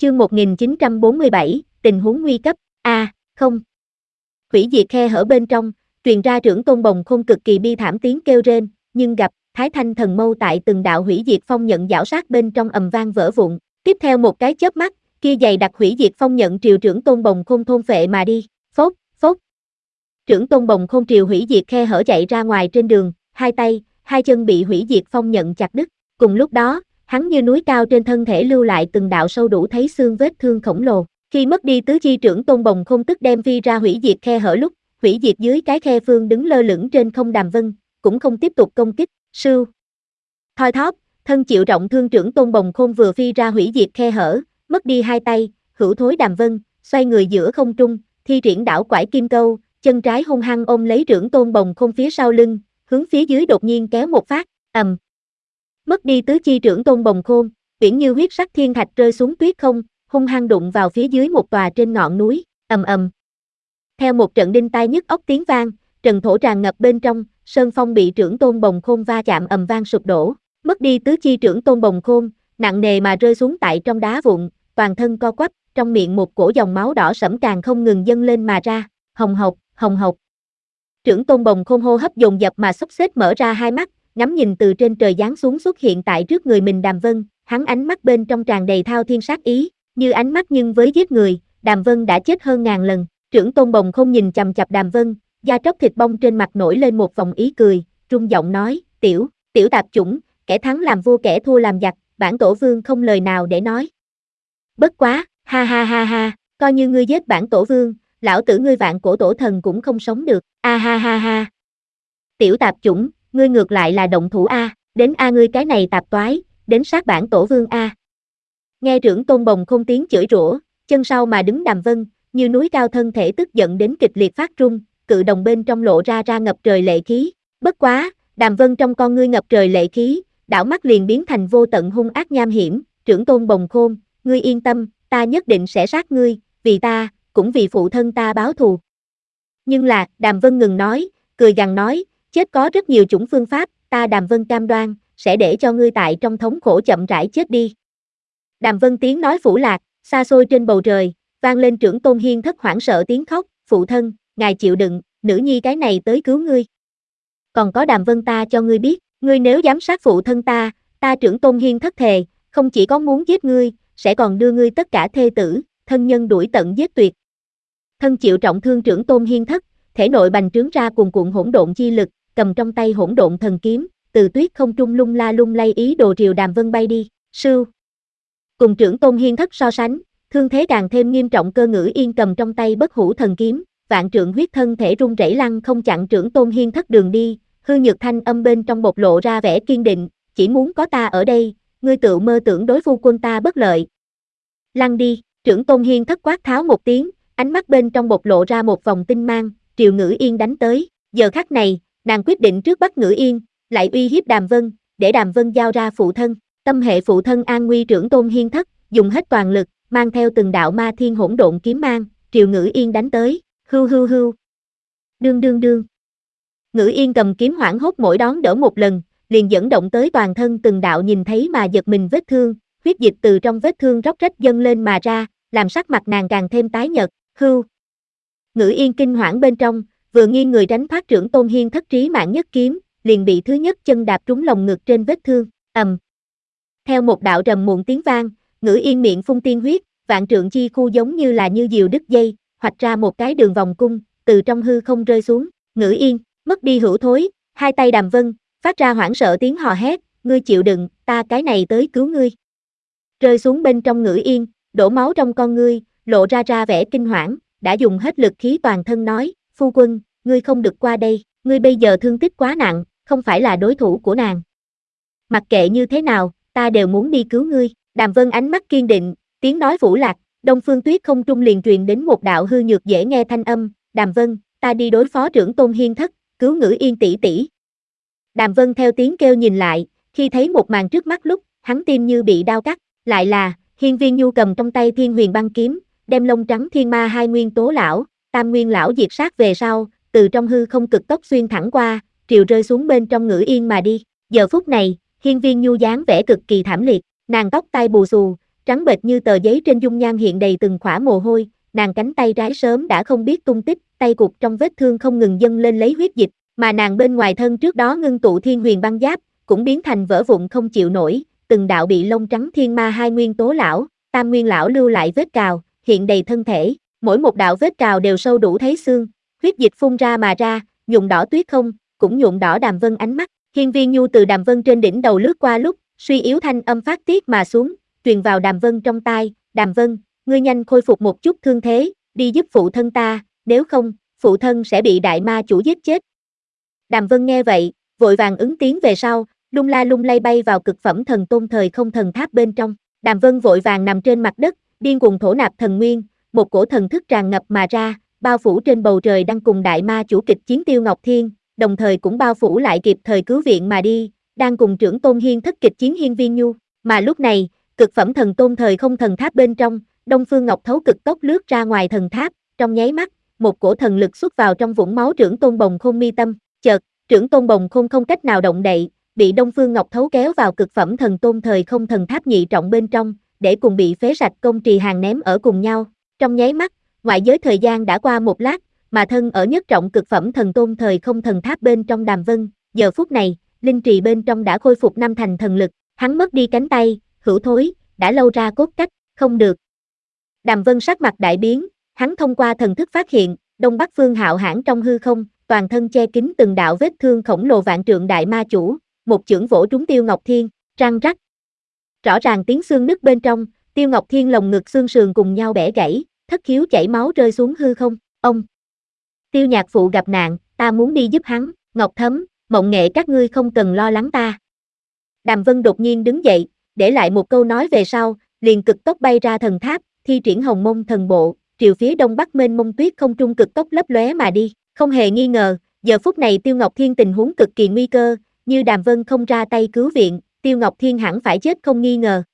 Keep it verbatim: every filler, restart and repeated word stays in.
Chương một nghìn chín trăm bốn mươi bảy, tình huống nguy cấp. A, à, không. Hủy diệt khe hở bên trong, truyền ra Trưởng Tôn Bồng Khôn cực kỳ bi thảm tiếng kêu rên, nhưng gặp Thái Thanh Thần Mâu tại từng đạo hủy diệt phong nhận giảo sát bên trong ầm vang vỡ vụn. Tiếp theo một cái chớp mắt, kia dày đặc hủy diệt phong nhận triều Trưởng Tôn Bồng Khôn thôn phệ mà đi. Phốt, phốt. Trưởng Tôn Bồng Khôn triều hủy diệt khe hở chạy ra ngoài trên đường, hai tay, hai chân bị hủy diệt phong nhận chặt đứt. Cùng lúc đó, hắn như núi cao trên thân thể lưu lại từng đạo sâu đủ thấy xương vết thương khổng lồ. Khi mất đi tứ chi Trưởng Tôn Bồng Khôn tức đem phi ra hủy diệt khe hở lúc, hủy diệt dưới cái khe phương đứng lơ lửng trên không Đàm Vân, cũng không tiếp tục công kích. Sưu. Thoi thóp, thân chịu trọng thương Trưởng Tôn Bồng Khôn vừa phi ra hủy diệt khe hở, mất đi hai tay, hữu thối Đàm Vân, xoay người giữa không trung, thi triển đảo quải kim câu, chân trái hung hăng ôm lấy Trưởng Tôn Bồng Khôn phía sau lưng, hướng phía dưới đột nhiên kéo một phát, ầm. Mất đi tứ chi Trưởng Tôn Bồng Khôn, biển như huyết sắc thiên thạch rơi xuống tuyết không, hung hăng đụng vào phía dưới một tòa trên ngọn núi, ầm ầm. Theo một trận đinh tai nhức óc tiếng vang, trần thổ tràn ngập bên trong, sơn phong bị Trưởng Tôn Bồng Khôn va chạm ầm vang sụp đổ, mất đi tứ chi Trưởng Tôn Bồng Khôn, nặng nề mà rơi xuống tại trong đá vụn, toàn thân co quắp, trong miệng một cổ dòng máu đỏ sẫm càng không ngừng dâng lên mà ra, hồng hộc, hồng hộc. Trưởng Tôn Bồng Khôn hô hấp dồn dập mà xốc xếp mở ra hai mắt, ngắm nhìn từ trên trời giáng xuống xuất hiện tại trước người mình Đàm Vân, hắn ánh mắt bên trong tràn đầy thao thiên sát ý, như ánh mắt nhưng với giết người, Đàm Vân đã chết hơn ngàn lần. Trưởng Tôn Bồng Khôn nhìn chằm chằm Đàm Vân, da tróc thịt bong trên mặt nổi lên một vòng ý cười, rung giọng nói, tiểu, tiểu tạp chủng, kẻ thắng làm vua kẻ thua làm giặc, bản tổ vương không lời nào để nói. Bất quá, ha ha ha ha, coi như ngươi giết bản tổ vương, lão tử ngươi vạn cổ tổ thần cũng không sống được, a ha ha ha. Tiểu tạp chủng, ngươi ngược lại là động thủ a, đến a ngươi cái này tạp toái, đến sát bản tổ vương a. Nghe Trưởng Tôn Bồng Khôn tiếng chửi rủa, chân sau mà đứng Đàm Vân, như núi cao thân thể tức giận đến kịch liệt phát run, cự đồng bên trong lộ ra ra ngập trời lệ khí. Bất quá, Đàm Vân trong con ngươi ngập trời lệ khí, đảo mắt liền biến thành vô tận hung ác nham hiểm. Trưởng Tôn Bồng Khôn, ngươi yên tâm, ta nhất định sẽ sát ngươi, vì ta, cũng vì phụ thân ta báo thù. Nhưng là, Đàm Vân ngừng nói, cười gằn nói, chết có rất nhiều chủng phương pháp, ta Đàm Vân cam đoan, sẽ để cho ngươi tại trong thống khổ chậm rãi chết đi. Đàm Vân tiếng nói phủ lạc, xa xôi trên bầu trời, vang lên Trưởng Tôn Hiên Thất hoảng sợ tiếng khóc, phụ thân, ngài chịu đựng, nữ nhi cái này tới cứu ngươi. Còn có Đàm Vân ta cho ngươi biết, ngươi nếu dám sát phụ thân ta, ta Trưởng Tôn Hiên Thất thề, không chỉ có muốn giết ngươi, sẽ còn đưa ngươi tất cả thê tử, thân nhân đuổi tận giết tuyệt. Thân chịu trọng thương Trưởng Tôn Hiên Thất, thể nội bành trướng ra cuồn cuộn hỗn độn chi lực, cầm trong tay hỗn độn thần kiếm, từ tuyết không trung lung la lung lay ý đồ triều Đàm Vân bay đi. Sưu. Cùng Trưởng Tôn Hiên Thất so sánh, thương thế càng thêm nghiêm trọng Cơ Ngữ Yên cầm trong tay bất hủ thần kiếm, vạn trượng huyết thân thể run rẩy lăng không chặn Trưởng Tôn Hiên Thất đường đi, hư nhược thanh âm bên trong bộc lộ ra vẻ kiên định, chỉ muốn có ta ở đây, ngươi tự mơ tưởng đối phu quân ta bất lợi. Lăn đi, Trưởng Tôn Hiên Thất quát tháo một tiếng, ánh mắt bên trong bộc lộ ra một vòng tinh mang, triều Ngữ Yên đánh tới, giờ khắc này, nàng quyết định trước bắt Ngữ Yên, lại uy hiếp Đàm Vân, để Đàm Vân giao ra phụ thân, tâm hệ phụ thân an nguy Trưởng Tôn Hiên Thất, dùng hết toàn lực, mang theo từng đạo ma thiên hỗn độn kiếm mang, triều Ngữ Yên đánh tới, hưu hưu hưu. Đương đương đương. Ngữ Yên cầm kiếm hoảng hốt mỗi đón đỡ một lần, liền dẫn động tới toàn thân từng đạo nhìn thấy mà giật mình vết thương, huyết dịch từ trong vết thương róc rách dâng lên mà ra, làm sắc mặt nàng càng thêm tái nhợt, hưu. Ngữ Yên kinh hoảng bên trong, vừa nghiêng người tránh thoát Trưởng Tôn Hiên Thất trí mạng nhất kiếm, liền bị thứ nhất chân đạp trúng lồng ngực trên vết thương, ầm. Theo một đạo trầm muộn tiếng vang, Ngữ Yên miệng phun tiên huyết, vạn trượng chi khu giống như là như diều đứt dây, hoạch ra một cái đường vòng cung, từ trong hư không rơi xuống. Ngữ Yên, mất đi hữu thối, hai tay Đàm Vân, phát ra hoảng sợ tiếng hò hét, ngươi chịu đựng, ta cái này tới cứu ngươi. Rơi xuống bên trong Ngữ Yên, đổ máu trong con ngươi, lộ ra ra vẻ kinh hoảng, đã dùng hết lực khí toàn thân nói, phu quân, ngươi không được qua đây, ngươi bây giờ thương tích quá nặng, không phải là đối thủ của nàng. Mặc kệ như thế nào, ta đều muốn đi cứu ngươi. Đàm Vân ánh mắt kiên định, tiếng nói vũ lạc, Đông Phương Tuyết không trung liền truyền đến một đạo hư nhược dễ nghe thanh âm, Đàm Vân, ta đi đối phó Trưởng Tôn Hiên Thất, cứu Ngữ Yên tỷ tỷ. Đàm Vân theo tiếng kêu nhìn lại, khi thấy một màn trước mắt lúc, hắn tim như bị đao cắt, lại là, Hiên Viên Nhu cầm trong tay Thiên Huyền băng kiếm, đem lông trắng thiên ma hai nguyên tố lão, tam nguyên lão diệt sát về sau, từ trong hư không cực tốc xuyên thẳng qua, triều rơi xuống bên trong Ngữ Yên mà đi. Giờ phút này, Hiên Viên Nhu dáng vẻ cực kỳ thảm liệt, nàng tóc tai bù xù, trắng bệch như tờ giấy trên dung nhan hiện đầy từng khỏa mồ hôi, nàng cánh tay trái sớm đã không biết tung tích, tay cụt trong vết thương không ngừng dâng lên lấy huyết dịch, mà nàng bên ngoài thân trước đó ngưng tụ thiên huyền băng giáp, cũng biến thành vỡ vụn không chịu nổi, từng đạo bị lông trắng thiên ma hai nguyên tố lão, tam nguyên lão lưu lại vết cào, hiện đầy thân thể, mỗi một đạo vết cào đều sâu đủ thấy xương, huyết dịch phun ra mà ra, nhuộm đỏ tuyết không, cũng nhuộm đỏ Đàm Vân ánh mắt. Hiên Viên Nhu từ Đàm Vân trên đỉnh đầu lướt qua lúc, suy yếu thanh âm phát tiết mà xuống, truyền vào Đàm Vân trong tai, Đàm Vân, ngươi nhanh khôi phục một chút thương thế, đi giúp phụ thân ta, nếu không, phụ thân sẽ bị đại ma chủ giết chết. Đàm Vân nghe vậy, vội vàng ứng tiếng về sau, lung la lung lay bay vào cực phẩm thần tôn thời không thần tháp bên trong. Đàm Vân vội vàng nằm trên mặt đất, điên cuồng thổ nạp thần nguyên, một cổ thần thức tràn ngập mà ra, bao phủ trên bầu trời đang cùng đại ma chủ kịch chiến Tiêu Ngọc Thiên, đồng thời cũng bao phủ lại kịp thời cứu viện mà đi, đang cùng trưởng tôn Hiên thất kịch chiến Hiên Viên Nhu. Mà lúc này, cực phẩm thần tôn thời không thần tháp bên trong, Đông Phương Ngọc Thấu cực tốc lướt ra ngoài thần tháp, trong nháy mắt, một cổ thần lực xuất vào trong vũng máu trưởng tôn Bồng Khôn mi tâm, chợt, trưởng tôn Bồng Khôn không cách nào động đậy, bị Đông Phương Ngọc Thấu kéo vào cực phẩm thần tôn thời không thần tháp nhị trọng bên trong, để cùng bị phế sạch công trì hàng ném ở cùng nhau. Trong nháy mắt, ngoại giới thời gian đã qua một lát, mà thân ở nhất trọng cực phẩm thần tôn thời không thần tháp bên trong Đàm Vân, giờ phút này, linh trì bên trong đã khôi phục năm thành thần lực, hắn mất đi cánh tay, hữu thối, đã lâu ra cốt cách, không được. Đàm Vân sắc mặt đại biến, hắn thông qua thần thức phát hiện, Đông Bắc Phương Hạo Hãn trong hư không, toàn thân che kín từng đạo vết thương khổng lồ vạn trượng đại ma chủ, một chưởng vỗ trúng Tiêu Ngọc Thiên, răng rắc. Rõ ràng tiếng xương nứt bên trong, Tiêu Ngọc Thiên lồng ngực xương sườn cùng nhau bẻ gãy, thất khiếu chảy máu rơi xuống hư không. Ông Tiêu nhạc phụ gặp nạn, ta muốn đi giúp hắn, Ngọc Thấm, Mộng Nghệ các ngươi không cần lo lắng ta. Đàm Vân đột nhiên đứng dậy, để lại một câu nói về sau, liền cực tốc bay ra thần tháp, thi triển Hồng Mông thần bộ, triều phía đông bắc mênh mông tuyết không trung cực tốc lấp lóe mà đi. Không hề nghi ngờ, giờ phút này Tiêu Ngọc Thiên tình huống cực kỳ nguy cơ, như Đàm Vân không ra tay cứu viện, Tiêu Ngọc Thiên hẳn phải chết không nghi ngờ.